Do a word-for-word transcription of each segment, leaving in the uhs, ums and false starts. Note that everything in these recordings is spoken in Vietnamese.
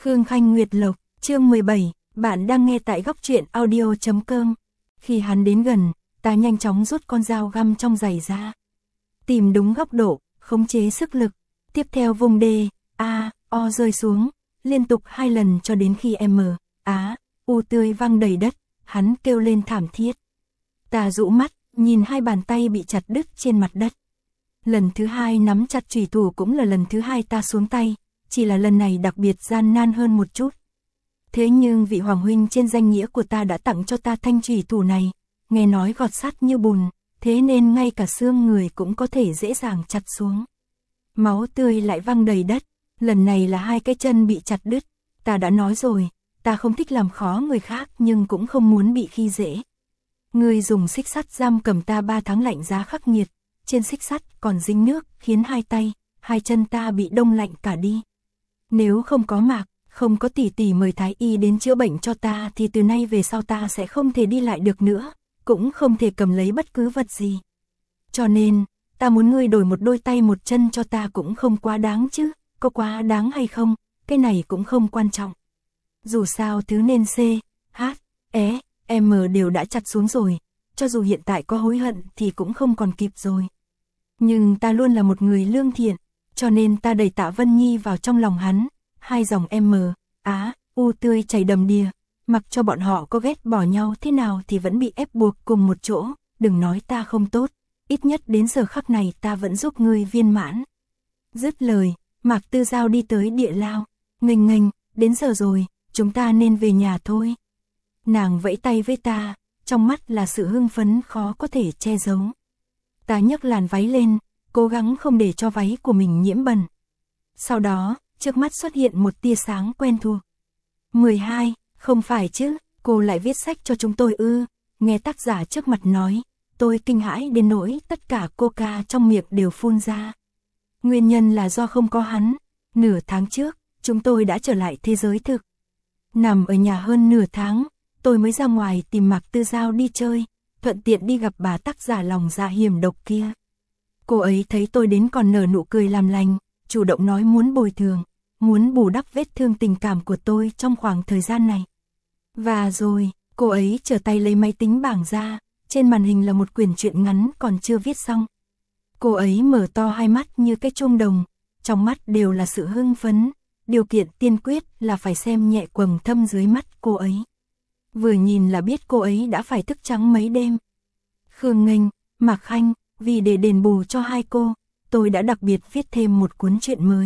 Khương Khanh Nguyệt Lộc, chương mười bảy, bạn đang nghe tại góc truyện audio.com. Khi hắn đến gần, ta nhanh chóng rút con dao găm trong giày ra. Tìm đúng góc độ, khống chế sức lực. Tiếp theo vùng D, A, O rơi xuống, liên tục hai lần cho đến khi M, Á, U tươi văng đầy đất, hắn kêu lên thảm thiết. Ta rũ mắt, nhìn hai bàn tay bị chặt đứt trên mặt đất. Lần thứ hai nắm chặt chủy thủ cũng là lần thứ hai ta xuống tay, chỉ là lần này đặc biệt gian nan hơn một chút. Thế nhưng vị hoàng huynh trên danh nghĩa của ta đã tặng cho ta thanh chủy thủ này, nghe nói gọt sắt như bùn, thế nên ngay cả xương người cũng có thể dễ dàng chặt xuống. Máu tươi lại văng đầy đất, lần này là hai cái chân bị chặt đứt, ta đã nói rồi, ta không thích làm khó người khác nhưng cũng không muốn bị khi dễ. Ngươi dùng xích sắt giam cầm ta ba tháng lạnh giá khắc nghiệt, trên xích sắt còn dính nước khiến hai tay, hai chân ta bị đông lạnh cả đi. Nếu không có Mạc, không có tỷ tỷ mời thái y đến chữa bệnh cho ta thì từ nay về sau ta sẽ không thể đi lại được nữa, cũng không thể cầm lấy bất cứ vật gì. Cho nên, ta muốn ngươi đổi một đôi tay một chân cho ta cũng không quá đáng chứ, có quá đáng hay không, cái này cũng không quan trọng. Dù sao thứ nên C, H, E, M đều đã chặt xuống rồi, cho dù hiện tại có hối hận thì cũng không còn kịp rồi. Nhưng ta luôn là một người lương thiện, cho nên ta đẩy Tạ Vân Nhi vào trong lòng hắn, hai dòng M, Á, U tươi chảy đầm đìa, mặc cho bọn họ có ghét bỏ nhau thế nào thì vẫn bị ép buộc cùng một chỗ, đừng nói ta không tốt, ít nhất đến giờ khắc này ta vẫn giúp ngươi viên mãn. Dứt lời, Mạc Tư Giao đi tới địa lao, nghênh nghênh, đến giờ rồi, chúng ta nên về nhà thôi. Nàng vẫy tay với ta, trong mắt là sự hưng phấn khó có thể che giấu. Ta nhấc làn váy lên, cố gắng không để cho váy của mình nhiễm bẩn. Sau đó, trước mắt xuất hiện một tia sáng quen thuộc. mười hai, không phải chứ, cô lại viết sách cho chúng tôi ư, nghe tác giả trước mặt nói, tôi kinh hãi đến nỗi tất cả coca trong miệng đều phun ra. Nguyên nhân là do không có hắn, nửa tháng trước, chúng tôi đã trở lại thế giới thực. Nằm ở nhà hơn nửa tháng, tôi mới ra ngoài tìm Mạc Tư Giao đi chơi, thuận tiện đi gặp bà tác giả lòng dạ hiểm độc kia. Cô ấy thấy tôi đến còn nở nụ cười làm lành, chủ động nói muốn bồi thường, muốn bù đắp vết thương tình cảm của tôi trong khoảng thời gian này. Và rồi, cô ấy trở tay lấy máy tính bảng ra, trên màn hình là một quyển truyện ngắn còn chưa viết xong. Cô ấy mở to hai mắt như cái chuông đồng, trong mắt đều là sự hưng phấn, điều kiện tiên quyết là phải xem nhẹ quầng thâm dưới mắt cô ấy. Vừa nhìn là biết cô ấy đã phải thức trắng mấy đêm. Khương Nghênh, Mạc Khanh, vì để đền bù cho hai cô, tôi đã đặc biệt viết thêm một cuốn truyện mới.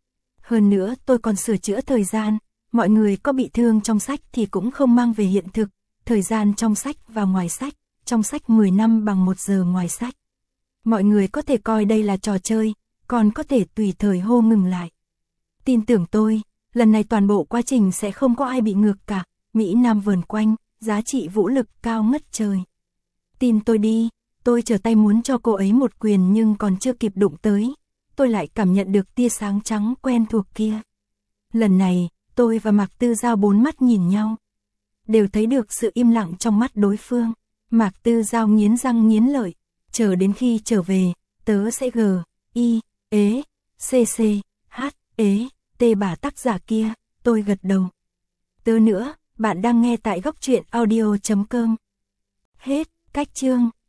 Hơn nữa tôi còn sửa chữa thời gian, mọi người có bị thương trong sách thì cũng không mang về hiện thực, thời gian trong sách và ngoài sách, trong sách mười năm bằng một giờ ngoài sách. Mọi người có thể coi đây là trò chơi, còn có thể tùy thời hô ngừng lại. Tin tưởng tôi, lần này toàn bộ quá trình sẽ không có ai bị ngược cả, Mỹ Nam vờn quanh, giá trị vũ lực cao ngất trời. Tin tôi đi, tôi trở tay muốn cho cô ấy một quyền nhưng còn chưa kịp đụng tới, tôi lại cảm nhận được tia sáng trắng quen thuộc kia. Lần này, tôi và Mạc Tư Giao bốn mắt nhìn nhau, đều thấy được sự im lặng trong mắt đối phương. Mạc Tư Giao nghiến răng nghiến lợi, chờ đến khi trở về, tớ sẽ G, I, ế, C C, H, ế, T bà tác giả kia, tôi gật đầu. Tớ nữa, bạn đang nghe tại góc truyện audio.com. Hết, cách chương.